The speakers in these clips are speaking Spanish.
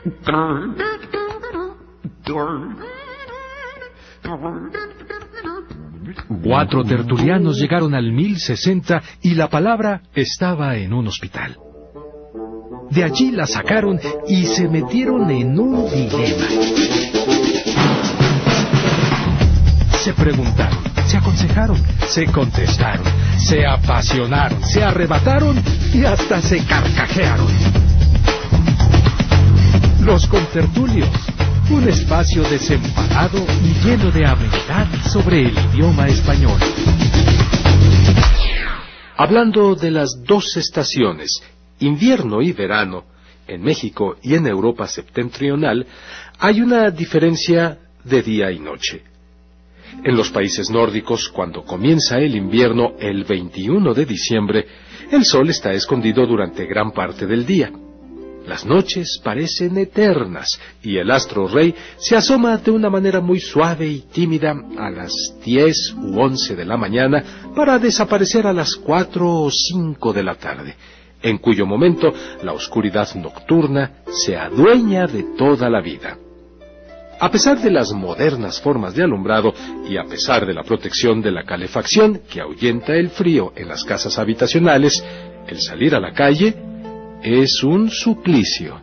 Cuatro tertulianos llegaron al 1060 y la palabra estaba en un hospital. De allí la sacaron y se metieron en un dilema. Se preguntaron, se aconsejaron, se contestaron, se apasionaron, se arrebataron y hasta se carcajearon. Los contertulios, un espacio desenfadado y lleno de amenidad sobre el idioma español. Hablando de las dos estaciones, invierno y verano, en México y en Europa septentrional, hay una diferencia de día y noche. En los países nórdicos, cuando comienza el invierno el 21 de diciembre, el sol está escondido durante gran parte del día. Las noches parecen eternas y el astro rey se asoma de una manera muy suave y tímida a las 10 u 11 de la mañana para desaparecer a las 4 o 5 de la tarde, en cuyo momento la oscuridad nocturna se adueña de toda la vida. A pesar de las modernas formas de alumbrado y a pesar de la protección de la calefacción que ahuyenta el frío en las casas habitacionales, el salir a la calle es un suplicio.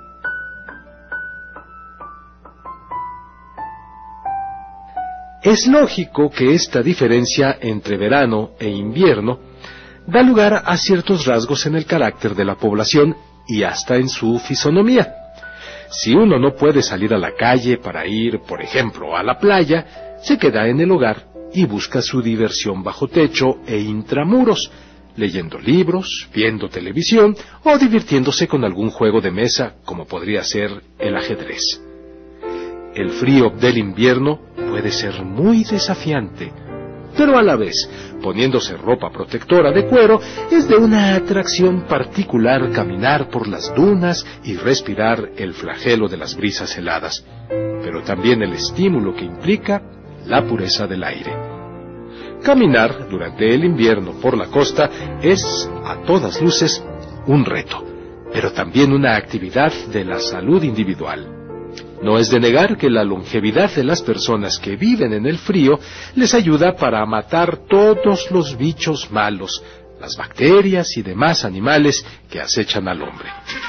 Es lógico que esta diferencia entre verano e invierno da lugar a ciertos rasgos en el carácter de la población y hasta en su fisonomía. Si uno no puede salir a la calle para ir, por ejemplo, a la playa, se queda en el hogar y busca su diversión bajo techo e intramuros, leyendo libros, viendo televisión o divirtiéndose con algún juego de mesa, como podría ser el ajedrez. El frío del invierno puede ser muy desafiante, pero a la vez, poniéndose ropa protectora de cuero, es de una atracción particular caminar por las dunas y respirar el flagelo de las brisas heladas, pero también el estímulo que implica la pureza del aire. Caminar durante el invierno por la costa es, a todas luces, un reto, pero también una actividad de la salud individual. No es de negar que la longevidad de las personas que viven en el frío les ayuda para matar todos los bichos malos, las bacterias y demás animales que acechan al hombre.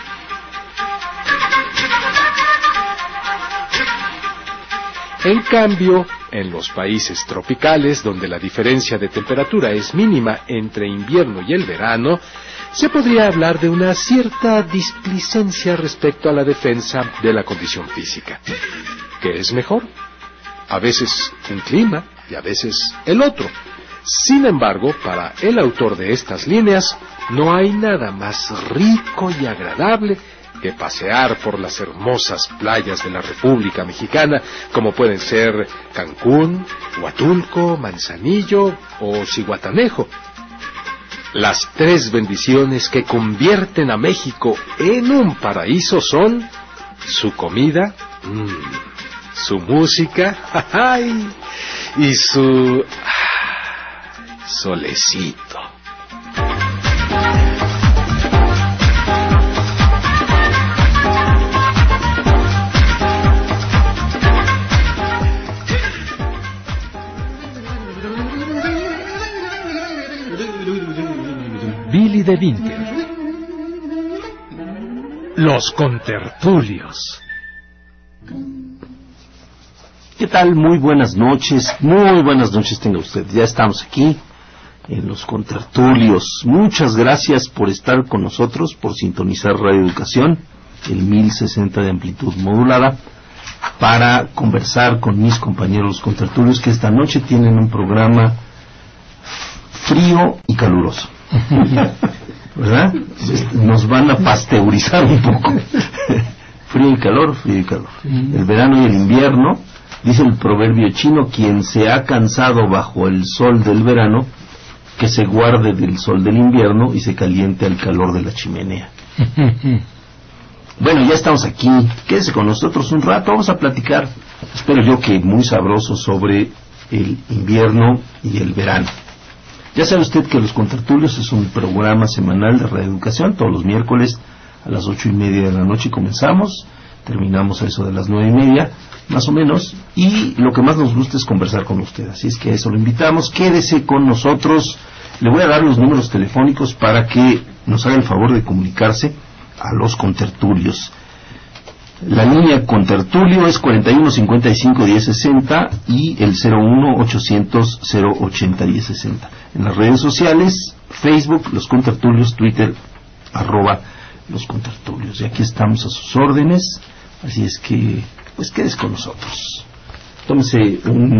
En cambio, en los países tropicales, donde la diferencia de temperatura es mínima entre invierno y el verano, se podría hablar de una cierta displicencia respecto a la defensa de la condición física. ¿Qué es mejor? A veces un clima y a veces el otro. Sin embargo, para el autor de estas líneas, no hay nada más rico y agradable que pasear por las hermosas playas de la República Mexicana, como pueden ser Cancún, Huatulco, Manzanillo o Zihuatanejo. Las tres bendiciones que convierten a México en un paraíso son su comida, su música, y su solecito. Billy de Winter. Los contertulios. ¿Qué tal? Muy buenas noches tenga usted. Ya estamos aquí en los contertulios. Muchas gracias por estar con nosotros, por sintonizar Radio Educación, el 1060 de amplitud modulada, para conversar con mis compañeros los contertulios, que esta noche tienen un programa frío y caluroso. ¿Verdad? Nos van a pasteurizar un poco. Frío y calor, frío y calor. El verano y el invierno, dice el proverbio chino: quien se ha cansado bajo el sol del verano, que se guarde del sol del invierno y se caliente al calor de la chimenea. Bueno, ya estamos aquí. Quédese con nosotros un rato. Vamos a platicar, espero yo que muy sabroso, sobre el invierno y el verano. Ya sabe usted que Los Contertulios es un programa semanal de Radio Educación. Todos los miércoles a las 8:30 de la noche comenzamos, terminamos a eso de las 9:30, más o menos, y lo que más nos gusta es conversar con usted, así es que a eso lo invitamos. Quédese con nosotros. Le voy a dar los números telefónicos para que nos haga el favor de comunicarse a los contertulios. La línea contertulio es 4155-1060 y el 01-800-080-1060. En las redes sociales, Facebook, Los Contertulios, Twitter, @Los Contertulios. Y aquí estamos a sus órdenes, así es que, pues quédese con nosotros. Tómese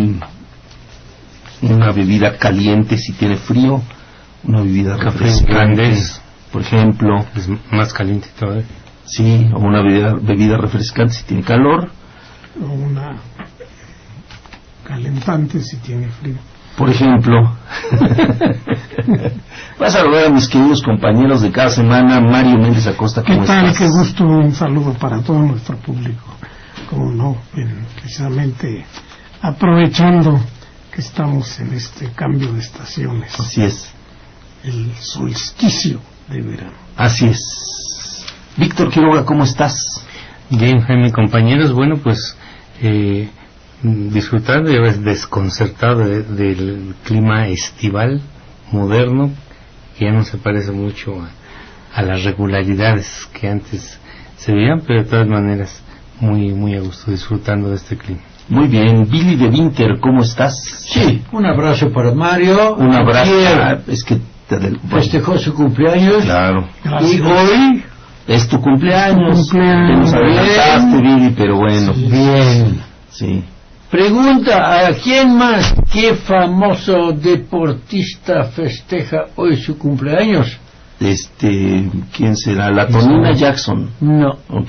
una bebida caliente si tiene frío, una bebida refrescante, por ejemplo. Es más caliente todavía. Sí, o una bebida refrescante si tiene calor. O una calentante si tiene frío. Por ejemplo. Voy a saludar a mis queridos compañeros de cada semana. Mario Méndez Acosta, ¿cómo ¿Qué tal? estás? Qué gusto, un saludo para todo nuestro público. Como no, precisamente aprovechando que estamos en este cambio de estaciones. Así es. El solsticio de verano. Así es. Víctor Quiroga, ¿cómo estás? Bien, Jaime, compañeros, bueno, pues disfrutando y desconcertado del clima estival moderno, que ya no se parece mucho a las regularidades que antes se veían, pero de todas maneras muy a gusto disfrutando de este clima. Muy bien. Billy de Winter, ¿cómo estás? Sí, un abrazo para Mario. Un abrazo. Ayer Es que festejó su cumpleaños. Claro. Y hoy, Es tu cumpleaños. Tu cumpleaños. Te nos adelantaste, Billy, pero bueno. bien. Sí. Pregunta, ¿a quién más? ¿Qué famoso deportista festeja hoy su cumpleaños? ¿Quién será? La Tonina Jackson. No, Ok.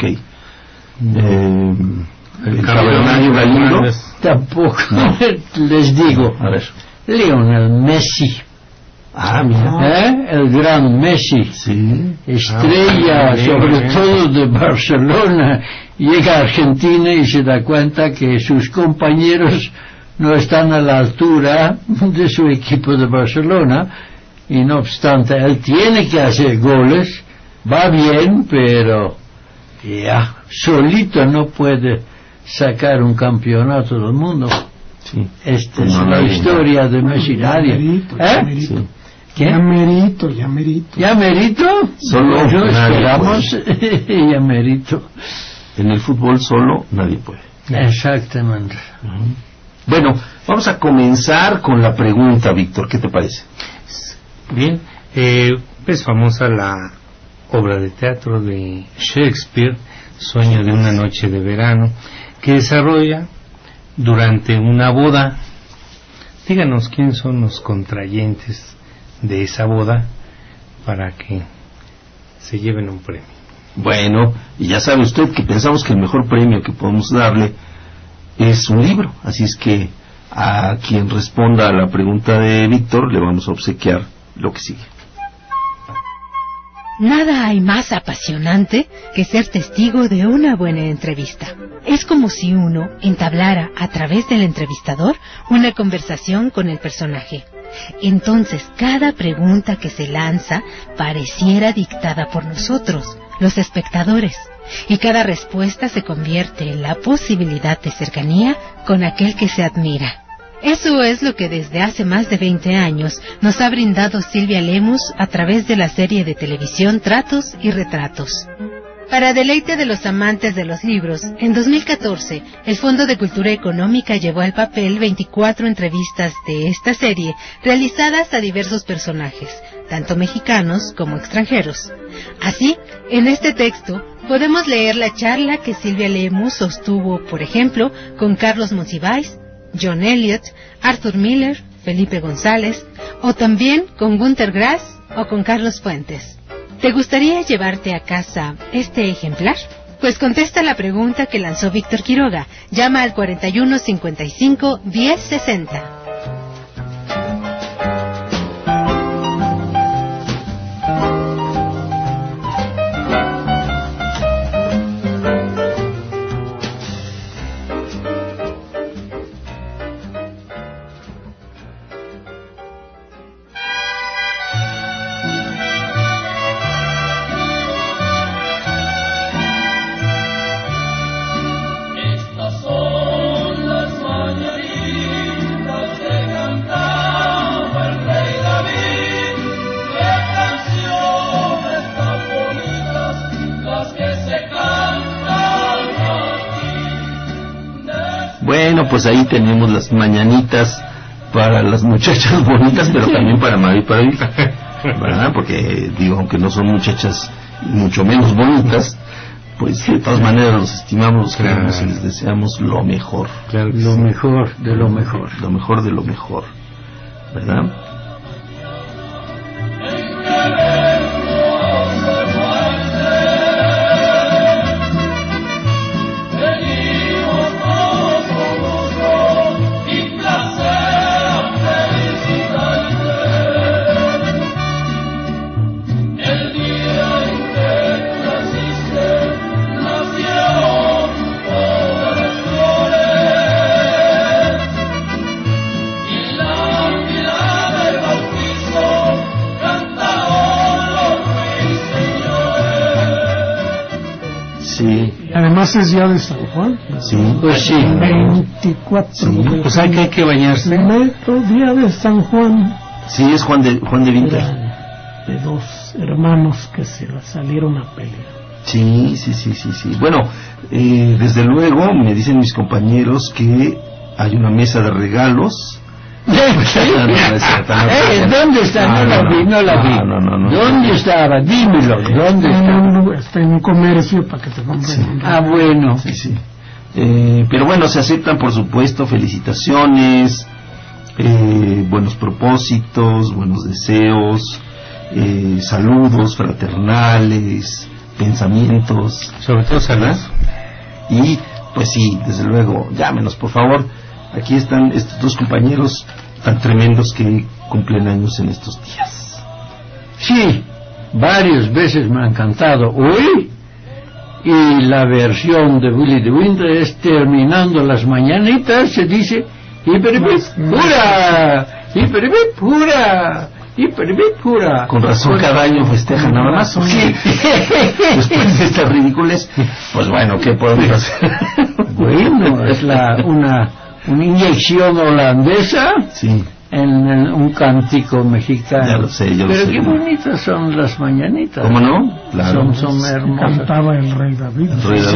El Cabernario Galindo. tampoco. Les digo, A ver. Lionel Messi. Ah, mira. El gran Messi. Sí. Estrella, bien, sobre bien. todo de Barcelona, llega a Argentina y se da cuenta que sus compañeros no están a la altura de su equipo de Barcelona, y no obstante él tiene que hacer goles, va bien, pero ya solito no puede sacar un campeonato del mundo. Sí. Esta Pues es no, la nadie. historia de Messi. Ya Nadie. merito, ya merito. Sí. ¿Qué? Ya merito, ya merito. ¿Ya merito? Solo Pues nadie esperamos. Ya merito. En el fútbol solo nadie puede. Exactamente. Bueno, vamos a comenzar con la pregunta, Víctor. ¿Qué te parece? Bien, es famosa la obra de teatro de Shakespeare, Sueño de una noche de verano, que desarrolla durante una boda. Díganos quiénes son los contrayentes de esa boda para que se lleven un premio. Bueno, y ya sabe usted que pensamos que el mejor premio que podemos darle es un libro, así es que a quien responda a la pregunta de Víctor le vamos a obsequiar lo que sigue. Nada hay más apasionante que ser testigo de una buena entrevista. Es como si uno entablara a través del entrevistador una conversación con el personaje. Entonces cada pregunta que se lanza pareciera dictada por nosotros, los espectadores, y cada respuesta se convierte en la posibilidad de cercanía con aquel que se admira. Eso es lo que desde hace más de 20 años nos ha brindado Silvia Lemus a través de la serie de televisión Tratos y Retratos. Para deleite de los amantes de los libros, en 2014, el Fondo de Cultura Económica llevó al papel 24 entrevistas de esta serie realizadas a diversos personajes, tanto mexicanos como extranjeros. Así, en este texto, podemos leer la charla que Silvia Lemus sostuvo, por ejemplo, con Carlos Monsiváis, John Eliot, Arthur Miller, Felipe González, o también con Günter Grass o con Carlos Fuentes. ¿Te gustaría llevarte a casa este ejemplar? Pues contesta la pregunta que lanzó Víctor Quiroga. Llama al 4155-1060. Bueno, pues ahí tenemos las mañanitas para las muchachas bonitas, pero también para Mario y para mí, ¿verdad? Porque, digo, aunque no son muchachas mucho menos bonitas, pues de todas maneras los estimamos, los queremos y les deseamos lo mejor. Claro, Lo mejor de lo mejor. Lo mejor de lo mejor, ¿verdad? Además es día de San Juan. Sí, Pues sí. 24 Sí, de pues hay que bañarse. Primero día de San Juan. sí, es Juan de Vinter. De dos hermanos que se salieron a pelear. Sí. Bueno, desde luego me dicen mis compañeros que hay una mesa de regalos. ¿Dónde está? No la vi. No. ¿Dónde estaba? Dímelo. ¿Dónde está? Está en un comercio para que te compren. Ah, bueno. Sí. Pero bueno, se aceptan, por supuesto, felicitaciones, buenos propósitos, buenos deseos, saludos fraternales, pensamientos. Sobre todo salud. Y pues sí, desde luego, llámenos por favor. Aquí están estos dos compañeros tan tremendos que cumplen años en estos días. Sí, varias veces me han cantado hoy, y la versión de Willy de Winter es terminando las mañanitas, se dice hiperibip pura, hiperibip pura, hiperibip pura. Con razón cada año festejan nada más. Sí. Después de estas ridículas, pues bueno, ¿qué podemos hacer? Bueno, es una inyección holandesa. Sí. En un cántico mexicano. Ya lo sé, yo lo Pero sé. qué bonitas son las mañanitas. ¿Cómo no? Claro. Son hermosas. Cantaba el rey David.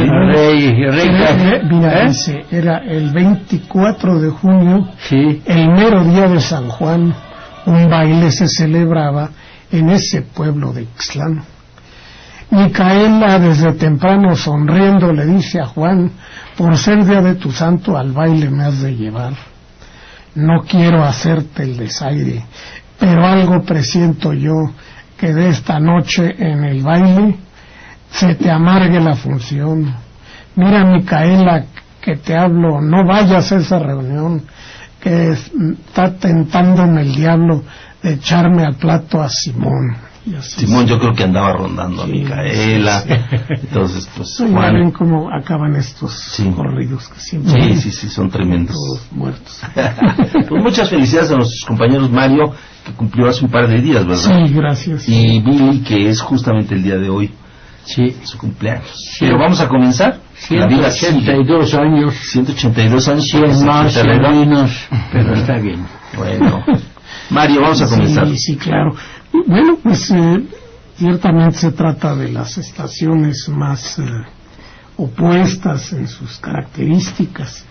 Rey, Dice, era el 24 de junio, Sí. el mero día de San Juan, un baile se celebraba en ese pueblo de Ixtlán. Micaela desde temprano sonriendo le dice a Juan, por ser día de tu santo al baile me has de llevar. No quiero hacerte el desaire, pero algo presiento yo, que de esta noche en el baile se te amargue la función. Mira, Micaela, que te hablo, no vayas a esa reunión, que está tentándome el diablo de echarme al plato a Simón. Y así Simón, yo creo que andaba rondando a Micaela. Entonces, pues ya Juan. ven cómo acaban estos corridos que siempre Sí, son tremendos. todos muertos. Pues muchas felicidades a nuestros compañeros Mario, que cumplió hace un par de días, ¿verdad? Sí, gracias. Y Billy, que es justamente el día de hoy, Sí. su cumpleaños. Pero vamos a comenzar. La vida sigue. 182 años, 182 años. 100 más, ¿Se te arregla? menos, pero está bien. Bueno, Mario, vamos a comenzar. Sí, claro. Bueno, pues ciertamente se trata de las estaciones más opuestas en sus características.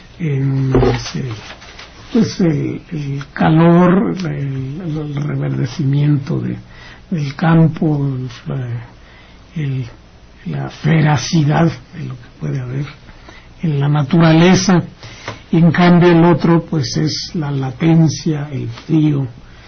Pues el calor, el reverdecimiento del campo, la feracidad de lo que puede haber en la naturaleza. Y en cambio el otro pues es la latencia, el frío,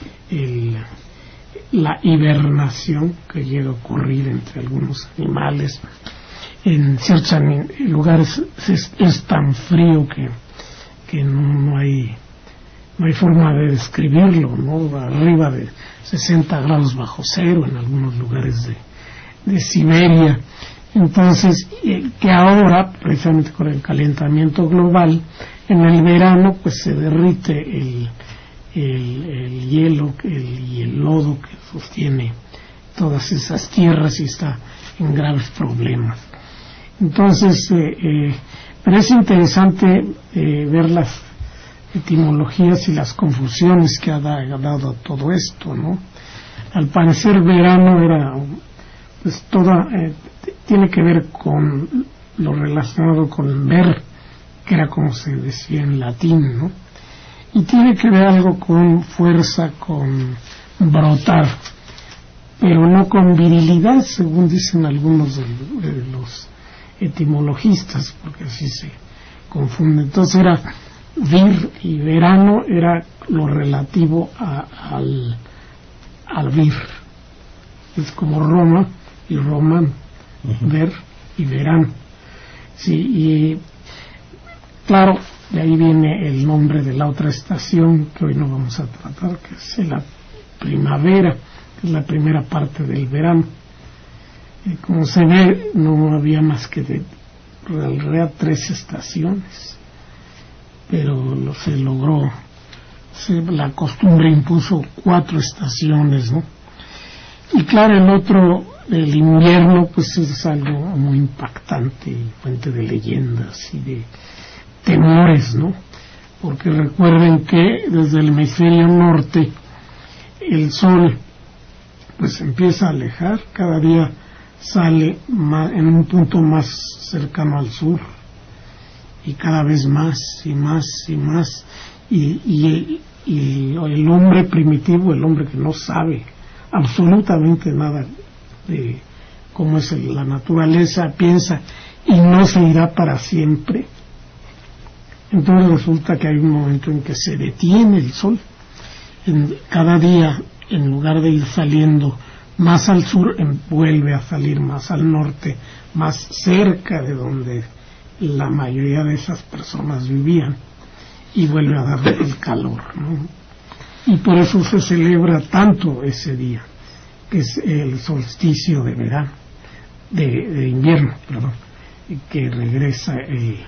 la hibernación que llega a ocurrir entre algunos animales. En ciertos lugares es tan frío que no hay forma de describirlo, ¿no? Arriba de 60 grados bajo cero en algunos lugares de Siberia. Entonces, que ahora, precisamente con el calentamiento global, en el verano pues se derrite el hielo y el lodo que sostiene todas esas tierras y está en graves problemas. Entonces, pero es interesante ver las etimologías y las confusiones que ha dado todo esto, ¿no? Al parecer verano era pues tiene que ver con lo relacionado con ver que era como se decía en latín, ¿no? Y tiene que ver algo con fuerza, con brotar, pero no con virilidad, según dicen algunos de los etimologistas, porque así se confunde. Entonces era vir, y verano era lo relativo al vir. Es como Roma y Román, ver y verano. Sí, y claro, de ahí viene el nombre de la otra estación que hoy no vamos a tratar, que es la primavera, que es la primera parte del verano. Como se ve, no había más que de realidad 3 estaciones, pero se logró, la costumbre impuso 4 estaciones, ¿no? Y claro, el invierno, pues es algo muy impactante, fuente de leyendas y de temores, ¿no? Porque recuerden que desde el hemisferio norte el sol pues empieza a alejar, cada día sale en un punto más cercano al sur, y cada vez más y más y más, y el hombre primitivo, el hombre que no sabe absolutamente nada de cómo es la naturaleza, piensa y no se irá para siempre. Entonces resulta que hay un momento en que se detiene el sol. Cada día, en lugar de ir saliendo más al sur, vuelve a salir más al norte, más cerca de donde la mayoría de esas personas vivían, y vuelve a dar el calor, ¿no? Y por eso se celebra tanto ese día, que es el solsticio de verano, de invierno, perdón, que regresa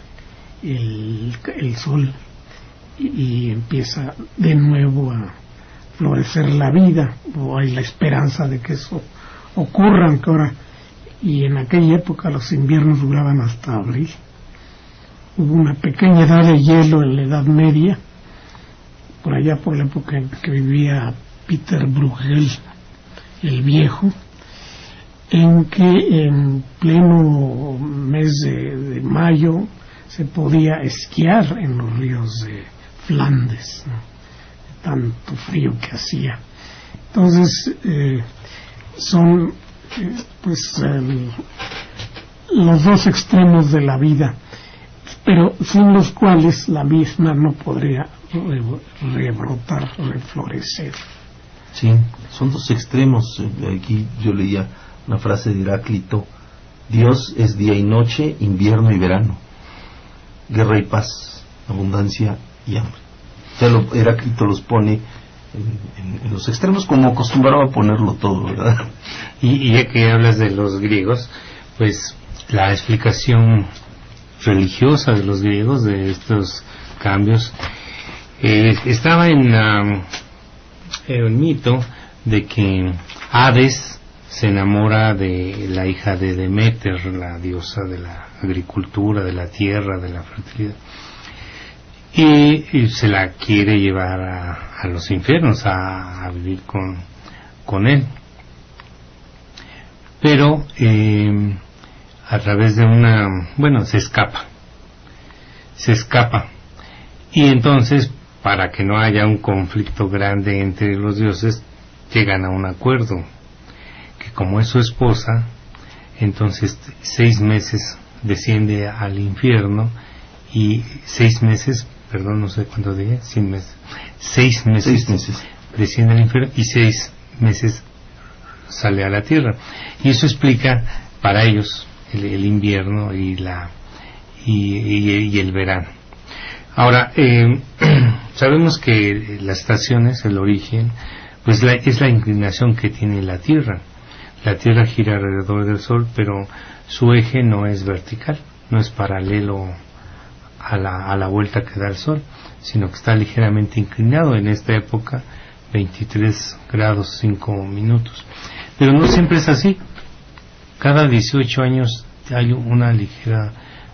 el sol y empieza de nuevo a florecer la vida, o hay la esperanza de que eso ocurra, aunque ahora, y en aquella época los inviernos duraban hasta abril. Hubo una pequeña edad de hielo en la Edad Media, por allá por la época en que vivía Peter Bruegel el Viejo, en que en pleno mes de mayo se podía esquiar en los ríos de Flandes, ¿no? Tanto frío que hacía. Entonces son pues los dos extremos de la vida, pero sin los cuales la misma no podría rebrotar, reflorecer. Sí, son dos extremos. Aquí yo leía una frase de Heráclito: Dios es día y noche, invierno y verano, guerra y paz, abundancia y hambre. O sea, Heráclito los pone en los extremos, como acostumbraba a ponerlo todo, ¿verdad? Y ya que hablas de los griegos, pues la explicación religiosa de los griegos de estos cambios estaba en el mito de que Hades se enamora de la hija de Deméter, la diosa de la agricultura, de la tierra, de la fertilidad, y se la quiere llevar a los infiernos a vivir con él, pero a través de se escapa, y entonces, para que no haya un conflicto grande entre los dioses, llegan a un acuerdo, que como es su esposa, entonces 6 meses desciende al infierno, y 6 meses, perdón, no sé cuánto dije, 100 meses, 6 meses desciende al infierno y 6 meses sale a la tierra, y eso explica para ellos el invierno y el verano. Ahora, sabemos que las estaciones, el origen, pues es la inclinación que tiene la Tierra. La Tierra gira alrededor del Sol, pero su eje no es vertical, no es paralelo a la vuelta que da el Sol, sino que está ligeramente inclinado. En esta época 23 grados 5 minutos, pero no siempre es así. Cada 18 años hay una ligera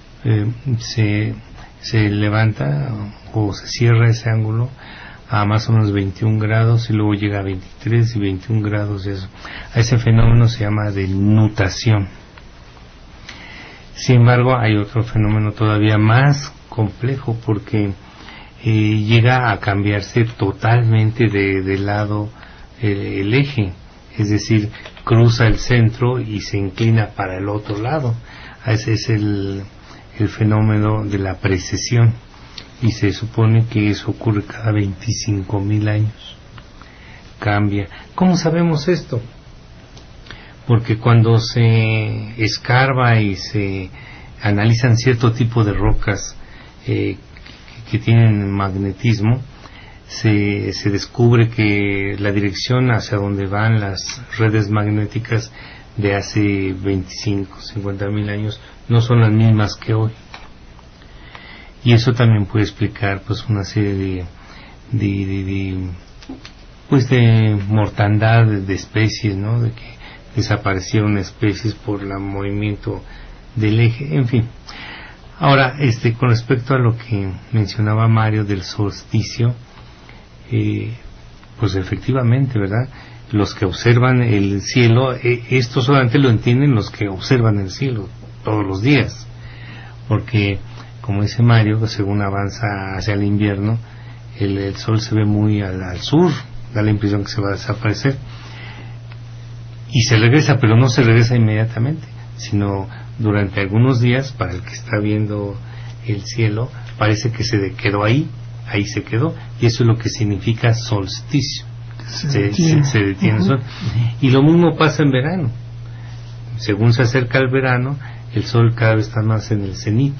se levanta o se cierra ese ángulo a más o menos 21 grados, y luego llega a 23 y 21 grados. Eso, a ese fenómeno se llama de nutación. Sin embargo, hay otro fenómeno todavía más complejo porque llega a cambiarse totalmente de lado el eje, es decir, cruza el centro y se inclina para el otro lado. Ese es el fenómeno de la precesión, y se supone que eso ocurre cada 25,000 años. Cambia. ¿Cómo sabemos esto? Porque cuando se escarba y se analizan cierto tipo de rocas que tienen magnetismo, se descubre que la dirección hacia donde van las redes magnéticas de hace 25, 50,000 años no son las mismas que hoy. Y eso también puede explicar pues una serie de mortandad de especies, ¿no? De que desaparecieron especies por el movimiento del eje, en fin. Ahora, con respecto a lo que mencionaba Mario del solsticio, pues efectivamente, ¿verdad? Los que observan el cielo, esto solamente lo entienden los que observan el cielo todos los días, porque, como dice Mario, que según avanza hacia el invierno, el sol se ve muy al sur, da la impresión que se va a desaparecer, y se regresa, pero no se regresa inmediatamente, sino durante algunos días. Para el que está viendo el cielo, parece que se quedó ahí se quedó, y eso es lo que significa solsticio. Se detiene el sol. Y lo mismo pasa en verano. Según se acerca el verano, el sol cada vez está más en el cenit,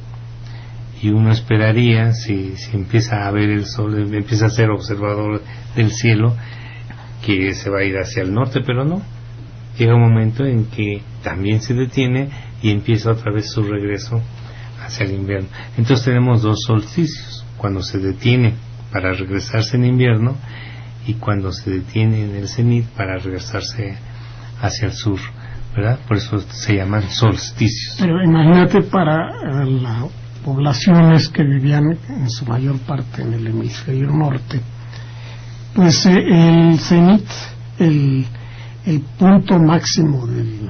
y uno esperaría, si empieza a ver el sol, empieza a ser observador del cielo, que se va a ir hacia el norte, pero no. Llega un momento en que también se detiene y empieza otra vez su regreso hacia el invierno. Entonces tenemos dos solsticios: cuando se detiene para regresarse en invierno, y cuando se detiene en el cenit para regresarse hacia el sur, ¿verdad? Por eso se llaman solsticios. Pero imagínate, para las poblaciones que vivían en su mayor parte en el hemisferio norte, pues el cenit, el punto máximo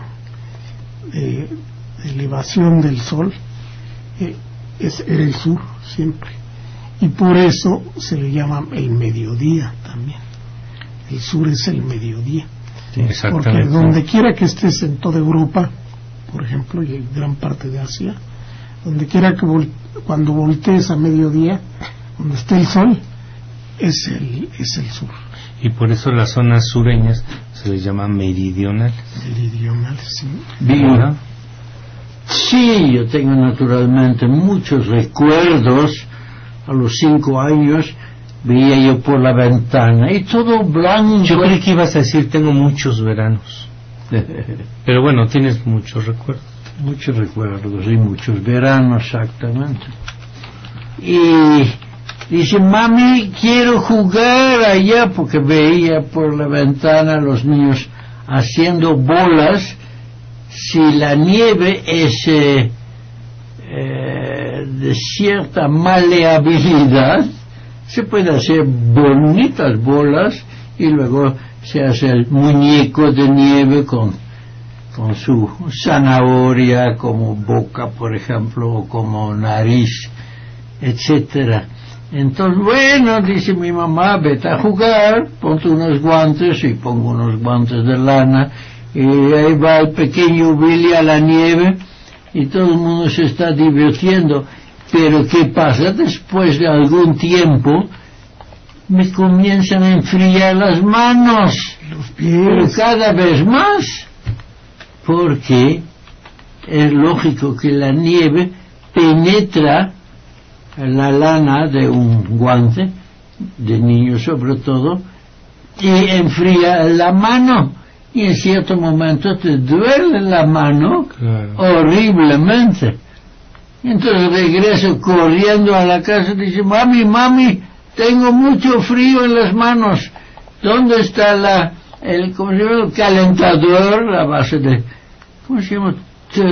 de elevación del sol, es el sur siempre, y por eso se le llama el mediodía también. El sur es el mediodía, sí, porque donde quiera que estés en toda Europa, por ejemplo, y en gran parte de Asia, donde quiera que cuando voltees a mediodía, donde esté el sol, es el sur. Y por eso las zonas sureñas se les llama meridionales. Meridionales, sí. Bien. Sí, yo tengo naturalmente muchos recuerdos. A los 5 años veía yo por la ventana y todo blanco. Yo creí que ibas a decir tengo muchos veranos. Pero bueno, tienes muchos recuerdos. Muchos recuerdos y muchos veranos, exactamente. Y dice, mami, quiero jugar allá, porque veía por la ventana a los niños haciendo bolas. Si la nieve es de cierta maleabilidad, se puede hacer bonitas bolas, y luego se hace el muñeco de nieve con su zanahoria como boca, por ejemplo, o como nariz, etcétera. Entonces, bueno, dice mi mamá, vete a jugar, ponte unos guantes, y pongo unos guantes de lana, y ahí va el pequeño Billy a la nieve, y todo el mundo se está divirtiendo. Pero ¿qué pasa? Después de algún tiempo me comienzan a enfriar las manos, los pies, pero cada vez más, porque es lógico que la nieve penetra la lana de un guante, de niño sobre todo, y enfría la mano, y en cierto momento te duele la mano, claro, horriblemente. Entonces regreso corriendo a la casa y dice, mami, tengo mucho frío en las manos. ¿Dónde está el calentador a base de, ¿cómo se llama?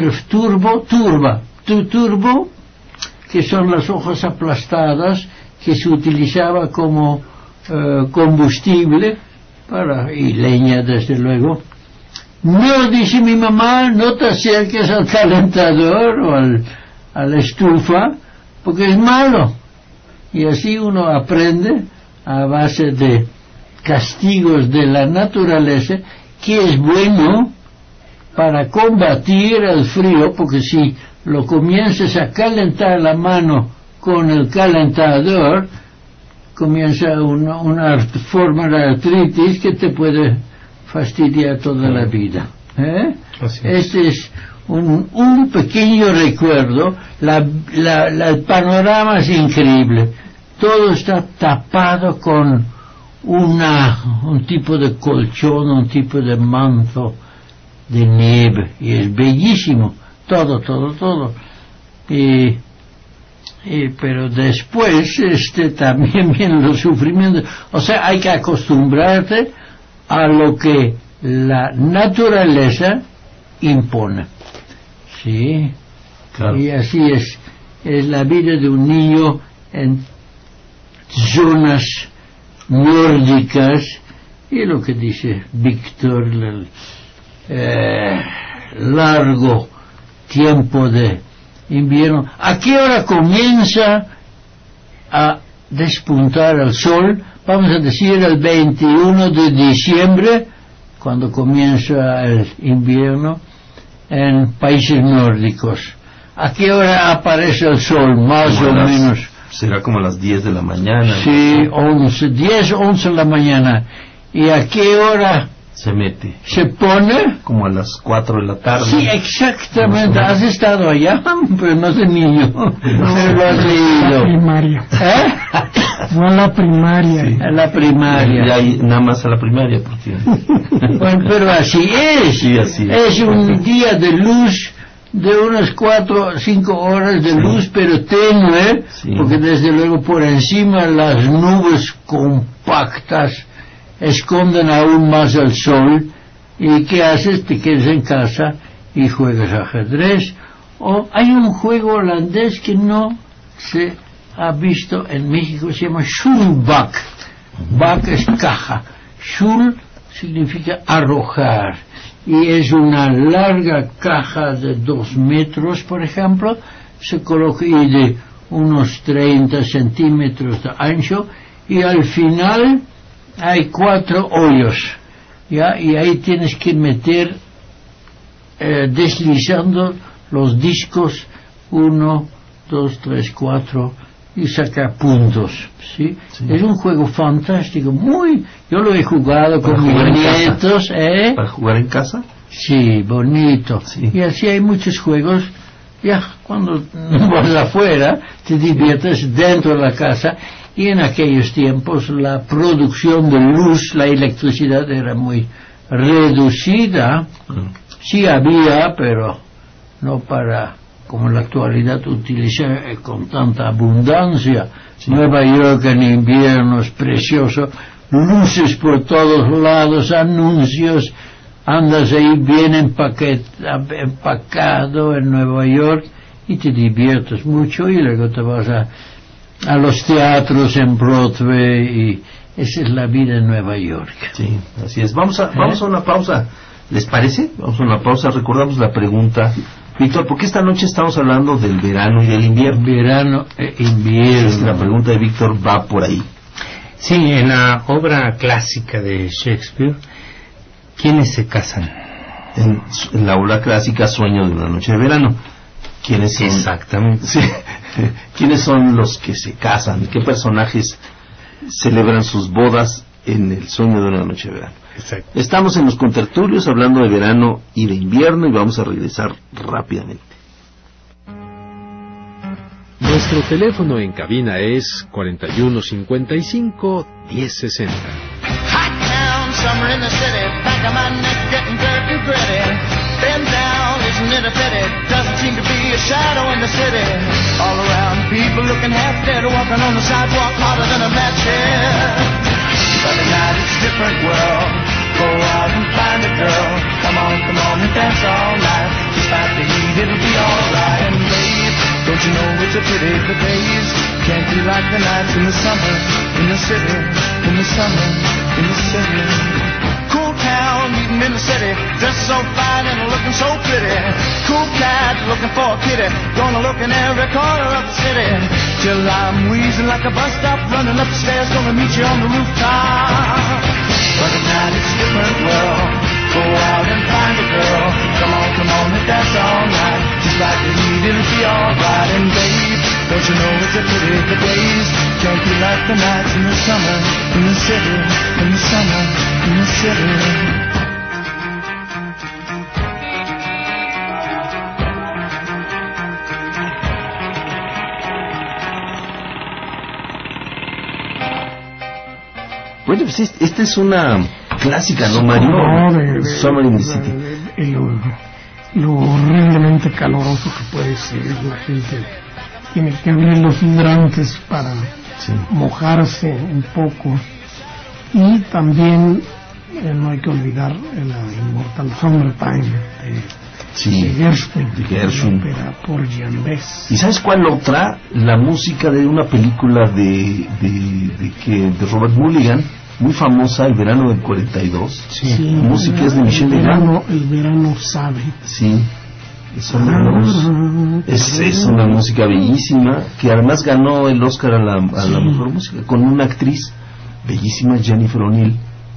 Turbo, que son las hojas aplastadas que se utilizaba como combustible y leña, desde luego. No, dice mi mamá, no te acerques al calentador o a la estufa, porque es malo. Y así uno aprende a base de castigos de la naturaleza que es bueno para combatir el frío, porque si lo comienzas a calentar la mano con el calentador, comienza una forma de artritis que te puede fastidiar toda la vida. Este es un pequeño recuerdo. El panorama es increíble. Todo está tapado con un tipo de colchón, un tipo de manto de nieve, y es bellísimo, todo. Pero después también vienen los sufrimientos. O sea, hay que acostumbrarte a lo que la naturaleza impone. Sí, claro. Y así es la vida de un niño en zonas nórdicas, y lo que dice Víctor, el largo tiempo de invierno. ¿A qué hora comienza a despuntar el sol? Vamos a decir el 21 de diciembre, cuando comienza el invierno en países nórdicos. ¿A qué hora aparece el sol, más o menos? Será como a las 10 de la mañana. Sí, 11 de la mañana. ¿Y a qué hora se mete? ¿Se pone? Como a las 4 de la tarde. Sí, exactamente. ¿Has estado allá? Pero no de niño. Pero lo has leído. Primaria. Fue a la primaria. Sí. A la primaria. Y ahí, nada más a la primaria, porque... Bueno, pero así es. Sí, así es. Es un día de luz de unas 4 o 5 horas de luz, pero tenue, porque desde luego por encima las nubes compactas esconden aún más el sol. ¿Y qué haces? Te quedas en casa y juegas ajedrez. O hay un juego holandés que no se ha visto en México, se llama Schulbak. Bak es caja. Schul significa arrojar. Y es una larga caja de 2 metros, por ejemplo, se coloca, y de unos 30 centímetros de ancho, y al final hay 4 hoyos, ¿ya? Y ahí tienes que meter, deslizando los discos, 1, 2, 3, 4, y sacar puntos, ¿sí? Es un juego fantástico, yo lo he jugado con mis nietos, ¿Para jugar en casa? Sí, bonito. Sí. Y así hay muchos juegos. Ya cuando vas afuera te diviertes dentro de la casa, y en aquellos tiempos la producción de luz, la electricidad era muy reducida. Sí había, pero no para, como en la actualidad, utilizar con tanta abundancia. Nueva York en invierno es precioso, luces por todos lados, anuncios, andas ahí bien empacado en Nueva York y te diviertes mucho, y luego te vas a los teatros en Broadway, y esa es la vida en Nueva York. Sí, así es. Vamos a una pausa, ¿les parece? Vamos a una pausa. Recordamos la pregunta, Víctor, porque esta noche estamos hablando del verano y del invierno. Verano e invierno. La pregunta de Víctor va por ahí. Sí, en la obra clásica de Shakespeare, ¿quiénes se casan? En la obra clásica Sueño de una noche de verano. ¿Quiénes son? Exactamente. Sí. ¿Quiénes son los que se casan? ¿Qué personajes celebran sus bodas en el Sueño de una noche de verano? Exacto. Estamos en los contertulios hablando de verano y de invierno, y vamos a regresar rápidamente. Nuestro teléfono en cabina es 4155-1060. Summer in the city, back of my neck getting dirt and gritty. Bend down, isn't it a pity? Doesn't seem to be a shadow in the city. All around, people looking half dead, walking on the sidewalk harder than a match head. But at night it's a different world. Go out and find a girl. Come on and dance all night. Despite the heat, it'll be alright. And babe, don't you know it's a pity the days can't be like the nights in the summer in the city, in the summer in the city. Cool Old town, meeting in the city, dressed so fine and looking so pretty. Cool cat, looking for a kitty, gonna look in every corner of the city. Till I'm wheezing like a bus stop, running up the stairs, gonna meet you on the rooftop. But at night it's a different world. Go out and find a girl. Come on, and dance all night. Just like the heat, it'll be alright. And babe, don't you know it's a pity the days can't be like the nights in the summer, in the city, in the summer, in the city. Bueno, pues esta es una clásica, ¿no, Mario? No, Summer in the City. Lo horriblemente caloroso que puede ser. La gente tiene que abrir los hidrantes para mojarse un poco. Y también no hay que olvidar la inmortal Summertime de Gershwin, ópera por Jambes. ¿Y sabes cuál otra? La música de una película de Robert Mulligan, muy famosa, El verano del 42. Sí, la música es de Michel Legrand. El verano sabe. Sí, es una música bellísima, que además ganó el Oscar a la mejor música, con una actriz bellísima, Jennifer O'Neill,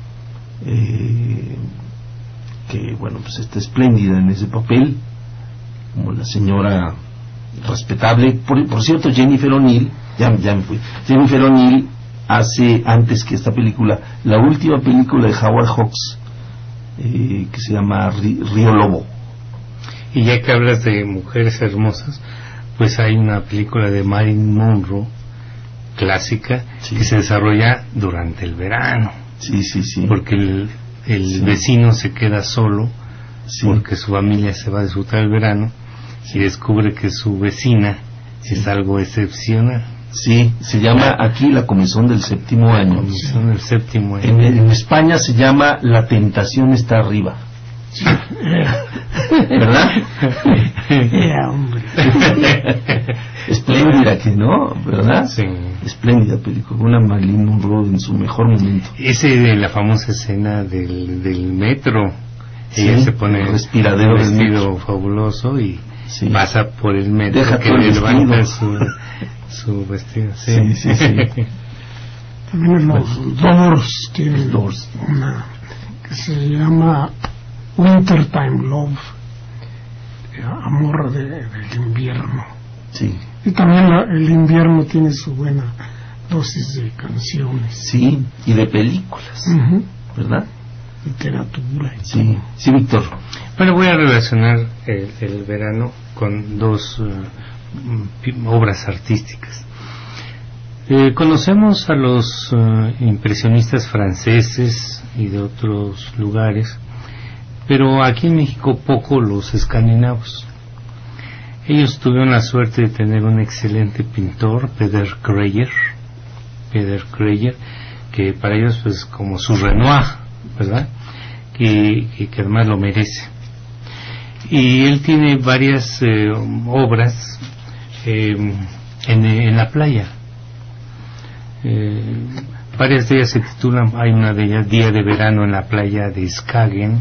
que bueno, pues está espléndida en ese papel, como la señora respetable. Por cierto, Jennifer O'Neill, ya me fui. Jennifer O'Neill hace, antes que esta película, la última película de Howard Hawks, que se llama Río Lobo. Y ya que hablas de mujeres hermosas, pues hay una película de Marilyn Monroe clásica que se desarrolla durante el verano. Sí. Porque el vecino se queda solo porque su familia se va a disfrutar el verano y descubre que su vecina es algo excepcional. Sí, se llama aquí La Comezón del Séptimo Año. Comezón del Séptimo Año. En España se llama La Tentación está arriba. ¿Verdad? Hombre. Espléndida que no, ¿verdad? Sí. Espléndida película, una Marilyn Monroe en su mejor momento. Ese de la famosa escena del metro. Ella se pone el respiradero un vestido del metro fabuloso y pasa por el metro. Deja que le levanta su vestido. Sí. También los Doors tienen una que se llama Wintertime Love, amor del invierno. Sí. Y también el invierno tiene su buena dosis de canciones. Sí, y de películas, ¿verdad? Literatura. Sí, Víctor. Bueno, voy a relacionar el verano con dos obras artísticas. Conocemos a los impresionistas franceses y de otros lugares, pero aquí en México poco los escandinavos. Ellos tuvieron la suerte de tener un excelente pintor, Peder Kreyer, que para ellos pues como su Renoir, ¿verdad? Que además lo merece. Y él tiene varias obras en la playa. Varias de ellas se titulan, hay una de ellas Día de verano en la playa de Skagen,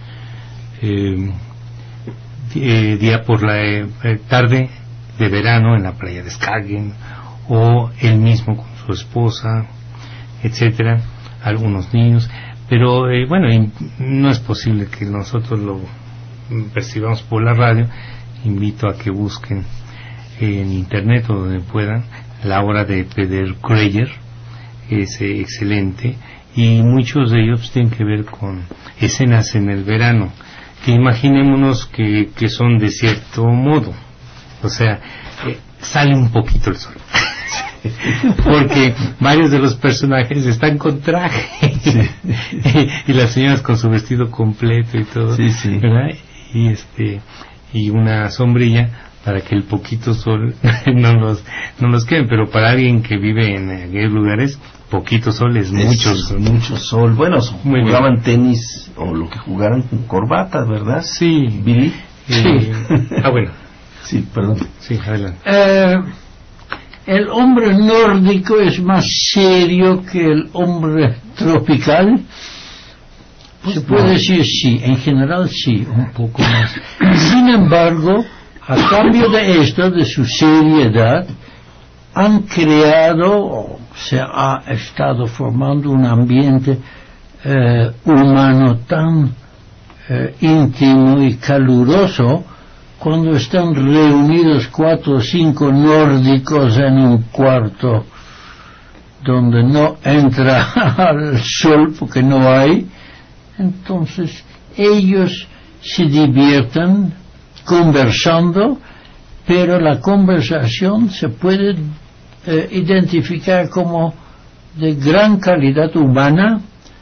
día por la tarde de verano en la playa de Skagen, o él mismo con su esposa, etcétera, algunos niños, pero bueno, no es posible que nosotros lo percibamos por la radio. Invito a que busquen en internet o donde puedan la obra de Peder Kreyer, es excelente, y muchos de ellos tienen que ver con escenas en el verano, que imaginémonos que son de cierto modo, o sea, sale un poquito el sol porque varios de los personajes están con traje y las señoras con su vestido completo y todo, ¿verdad? Y una sombrilla para que el poquito sol no los queme, pero para alguien que vive en aquellos lugares, poquito sol es mucho sol. Bueno, jugaban tenis o lo que jugaran con corbatas, ¿verdad? Sí. ¿Billy? Bueno. Sí, perdón. Sí, adelante. El hombre nórdico es más serio que el hombre tropical. Se puede decir sí, en general sí, un poco más. Sin embargo, a cambio de esto, de su seriedad, han creado, o se ha estado formando un ambiente humano tan íntimo y caluroso cuando están reunidos 4 o 5 nórdicos en un cuarto donde no entra el sol porque no hay. Entonces ellos se divierten conversando, pero la conversación se puede identificar como de gran calidad humana.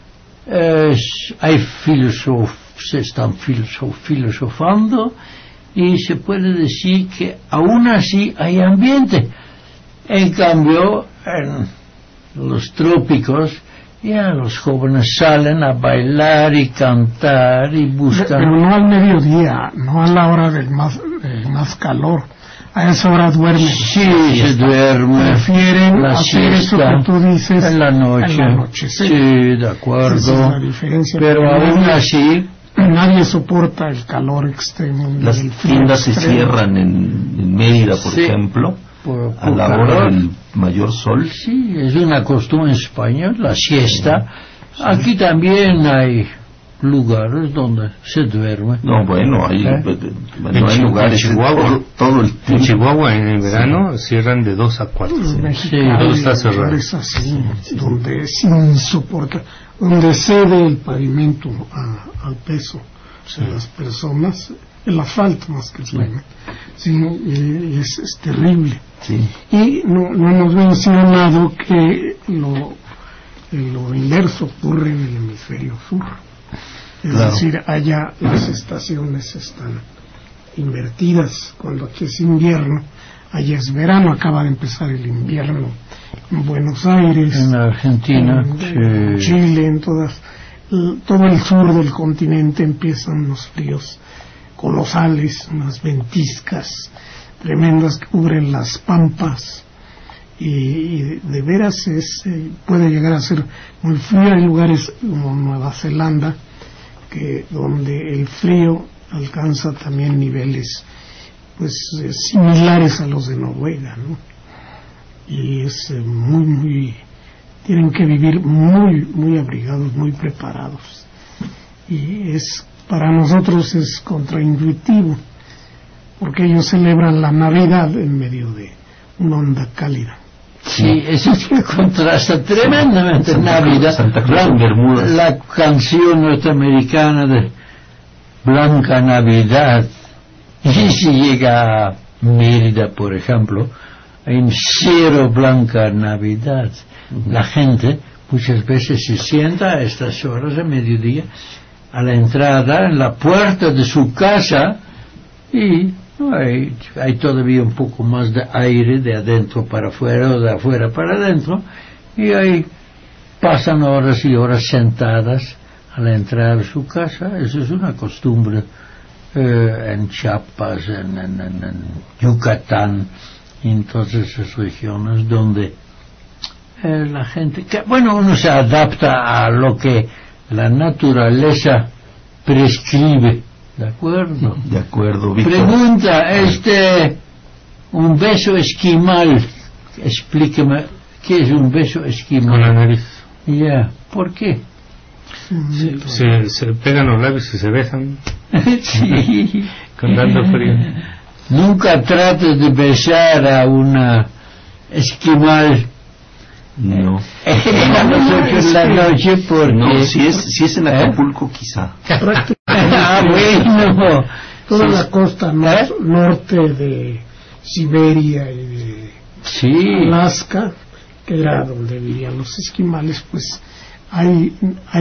Se están filosofando y se puede decir que aún así hay ambiente. En cambio, en los trópicos ya los jóvenes salen a bailar y cantar y buscan. Pero no al mediodía, no a la hora del más calor. A esa hora duermen. Sí, se duerme. Prefieren la hacer eso siesta que tú dices en la noche. Sí, de acuerdo. Esa es la diferencia. Pero aún así nadie soporta el calor extremo. Las tiendas se cierran en Mérida, por ejemplo, a la hora del mayor sol. Sí, es una costumbre en España, la siesta. Sí. Aquí también hay lugares donde se duerme. No, bueno, hay lugares Chihuahua, todo el tiempo. En Chihuahua en el verano cierran de 2 a 4. Sí, todo está cerrado. Es así, donde sin soportar, donde cede el pavimento al peso de las personas, el asfalto más que el pavimento. Sí, es terrible. Sí. Y no hemos mencionado que lo inverso ocurre en el hemisferio sur. Es decir, allá las estaciones están invertidas. Cuando aquí es invierno, allá es verano. Acaba de empezar el invierno en Buenos Aires, en Argentina, en Chile, en todo el sur del continente empiezan los fríos colosales, unas ventiscas tremendas que cubren las pampas y de veras puede llegar a ser muy frío. Hay lugares como Nueva Zelanda donde el frío alcanza también niveles pues similares a los de Noruega, ¿no? Y es muy tienen que vivir muy abrigados, muy preparados, y para nosotros es contraintuitivo porque ellos celebran la Navidad en medio de una onda cálida. Sí, eso sí contrasta tremendamente. Navidad, la canción norteamericana de Blanca Navidad, y si llega a Mérida, por ejemplo, en cero Blanca Navidad, la gente muchas veces se sienta a estas horas de mediodía a la entrada, en la puerta de su casa, y hay todavía un poco más de aire de adentro para afuera o de afuera para adentro, y ahí pasan horas y horas sentadas a la entrada de su casa. Eso es una costumbre en Chiapas, en Yucatán, en todas esas regiones donde la gente, uno se adapta a lo que la naturaleza prescribe. De acuerdo, Víctor. Pregunta, un beso esquimal, explíqueme, ¿qué es un beso esquimal? Con la nariz. Ya, ¿por qué? Se pegan los labios y se besan. Sí. Con tanto frío. Nunca trates de besar a una esquimal. No. A las 8 de la noche, porque... No, si es en Acapulco, quizá. Bueno. Toda la costa norte de Siberia y de Alaska, que era donde vivían los esquimales, pues hay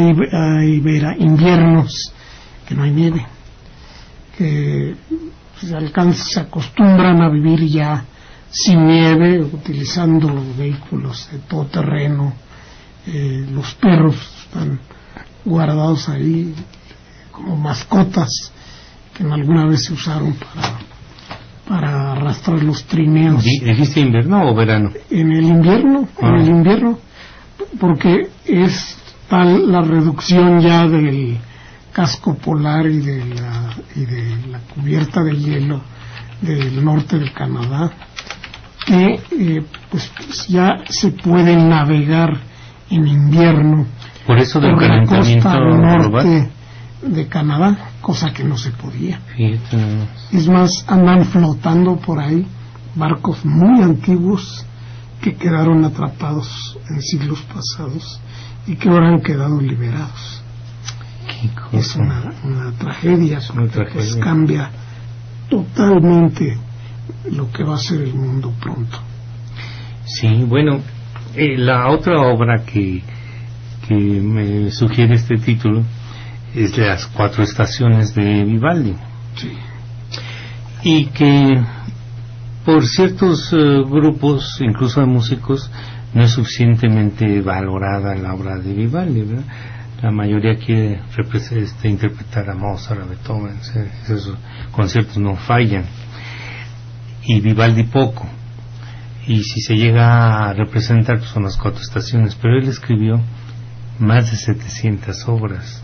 inviernos que no hay nieve, que se acostumbran a vivir ya sin nieve, utilizando vehículos de todoterreno. Los perros están guardados ahí como mascotas que en alguna vez se usaron para arrastrar los trineos. ¿Dijiste invierno o verano? En el invierno, porque es tal la reducción ya del casco polar y de la cubierta de hielo del norte de Canadá, que pues ya se puede navegar en invierno por eso del por la calentamiento costa norte global. de Canadá, cosa que no se podía. Fíjate, Es más, andan flotando por ahí barcos muy antiguos que quedaron atrapados en siglos pasados y que ahora han quedado liberados. qué cosa. Es una tragedia, una porque, pues, tragedia. cambia totalmente lo que va a ser el mundo pronto. Sí, bueno, la otra obra que me sugiere este título es Las Cuatro Estaciones de Vivaldi. Sí. Y que por ciertos grupos, incluso de músicos, no es suficientemente valorada la obra de Vivaldi, ¿verdad? La mayoría quiere interpretar a Mozart, a Beethoven, esos conciertos no fallan, y Vivaldi poco, y si se llega a representar pues son las Cuatro Estaciones, pero él escribió más de 700 obras.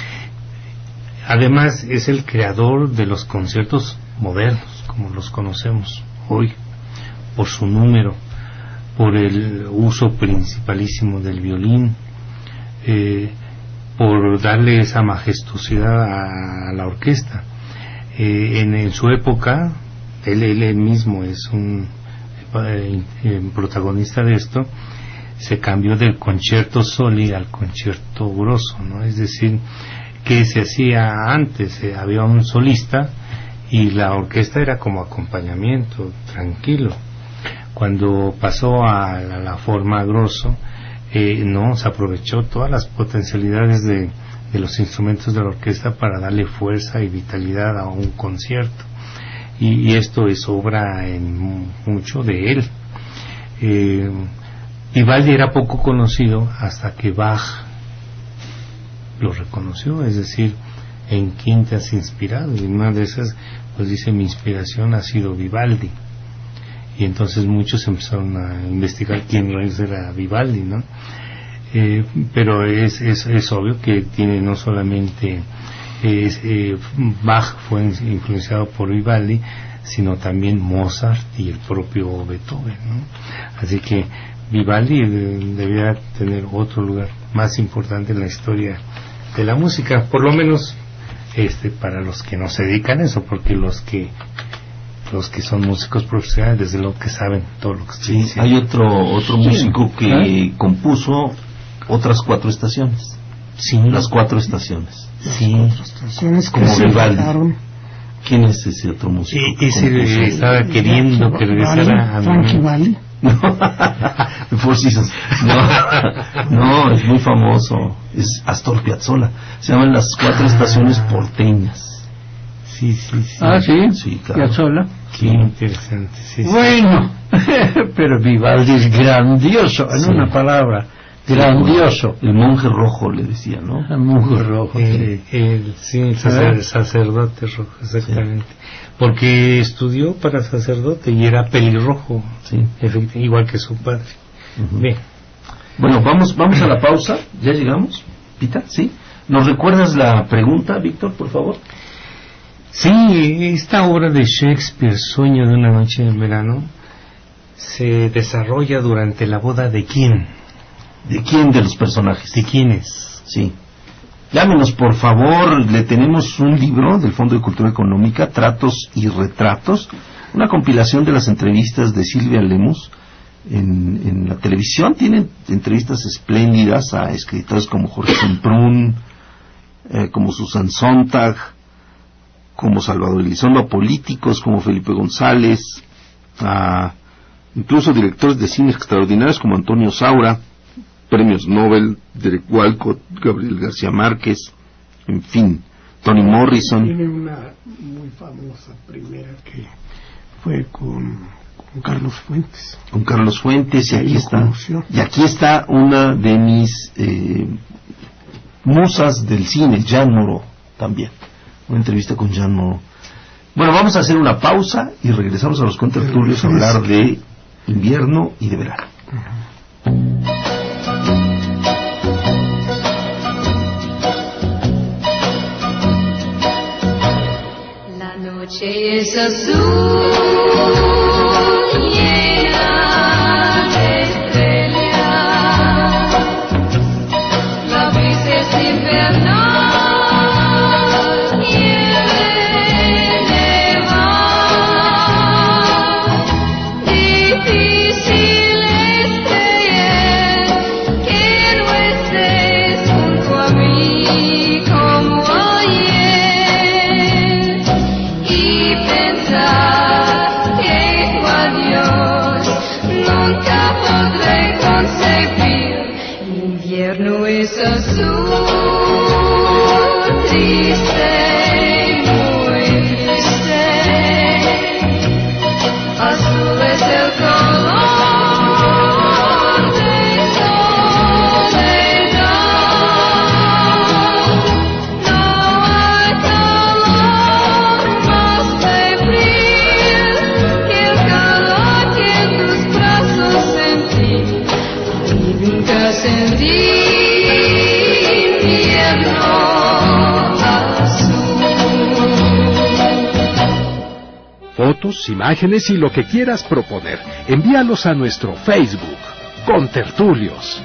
Además es el creador de los conciertos modernos como los conocemos hoy, por su número, por el uso principalísimo del violín, por darle esa majestuosidad a la orquesta. En su época él mismo es un protagonista de esto. Se cambió del concierto soli al concierto grosso, ¿no? Es decir, que se hacía antes, había un solista y la orquesta era como acompañamiento, tranquilo. Cuando pasó a la forma grosso, no, se aprovechó todas las potencialidades de los instrumentos de la orquesta para darle fuerza y vitalidad a un concierto, y esto es obra en mucho de él. Vivaldi era poco conocido hasta que Bach lo reconoció, es decir, ¿en quién te has inspirado? Y una de esas pues dice, mi inspiración ha sido Vivaldi, y entonces muchos empezaron a investigar quién era Vivaldi, ¿no? Pero es obvio que tiene no solamente Bach fue influenciado por Vivaldi, sino también Mozart y el propio Beethoven, ¿no? Así que Vivaldi debería tener otro lugar más importante en la historia de la música, por lo menos para los que no se dedican a eso, porque los que son músicos profesionales desde luego que saben todo lo que estoy diciendo. Hay otro músico que compuso otras 4 estaciones. Sí. Las 4 estaciones. Sí. Estaciones que Como se Vivaldi. dejaron. ¿Quién es ese otro músico? Ese estaba queriendo que regresara a Frankie Valli. The Four Seasons. No, es muy famoso. Es Astor Piazzolla. Se llaman las 4 estaciones porteñas. Sí. Ah, sí, Sí, claro. Piazzolla. Qué interesante. Sí. Bueno, pero Vivaldi es grandioso, en una palabra, grandioso. El monje rojo le decía, ¿no? El monje rojo. El sacerdote rojo, exactamente. Porque estudió para sacerdote y era pelirrojo, Sí. igual que su padre. Ujú. Bien. Bueno, vamos a la pausa. ¿Ya llegamos, Pita? ¿Sí? ¿Nos recuerdas la pregunta, Víctor, por favor? Sí, esta obra de Shakespeare, Sueño de una noche de verano, se desarrolla durante la boda de ¿quién? ¿De quién de los personajes? ¿De quiénes? Sí. Llámenos, por favor. Le tenemos un libro del Fondo de Cultura Económica, Tratos y Retratos, una compilación de las entrevistas de Silvia Lemus en la televisión. Tienen entrevistas espléndidas a escritores como Jorge Semprún, como Susan Sontag, como Salvador Elizondo, a políticos como Felipe González, a incluso directores de cine extraordinarios como Antonio Saura, premios Nobel, Derek Walcott, Gabriel García Márquez, en fin, Toni Morrison. Tiene una muy famosa primera que fue con Carlos Fuentes. Con Carlos Fuentes, y Ahí aquí lo está. conoció. Y aquí está una de mis musas del cine, Jean Moreau, también. Una entrevista con Jean Moreau. Bueno, vamos a hacer una pausa y regresamos a los contertulios a hablar de invierno y de verano. noche es azul, llena de estrellas, la brisa es invernal, nieve va, difícil es creer que no estés junto a mí como ayer, y pensar que tu adiós nunca podré concebir. El invierno es azul, triste, muy triste. Azul es el color de soledad. No hay calor más febril que el calor que en tus brazos sentí. Ahí nunca sentí invierno azul. Fotos, imágenes y lo que quieras proponer, envíalos a nuestro Facebook, Contertulios.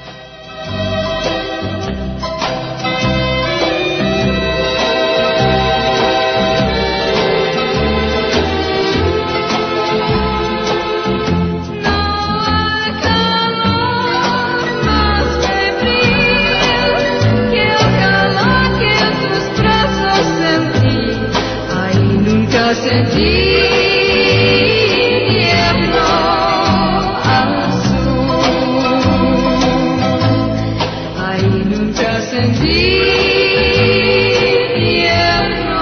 Que el calor que en tus brazos sentí, ahí nunca sentí invierno azul, ahí nunca sentí invierno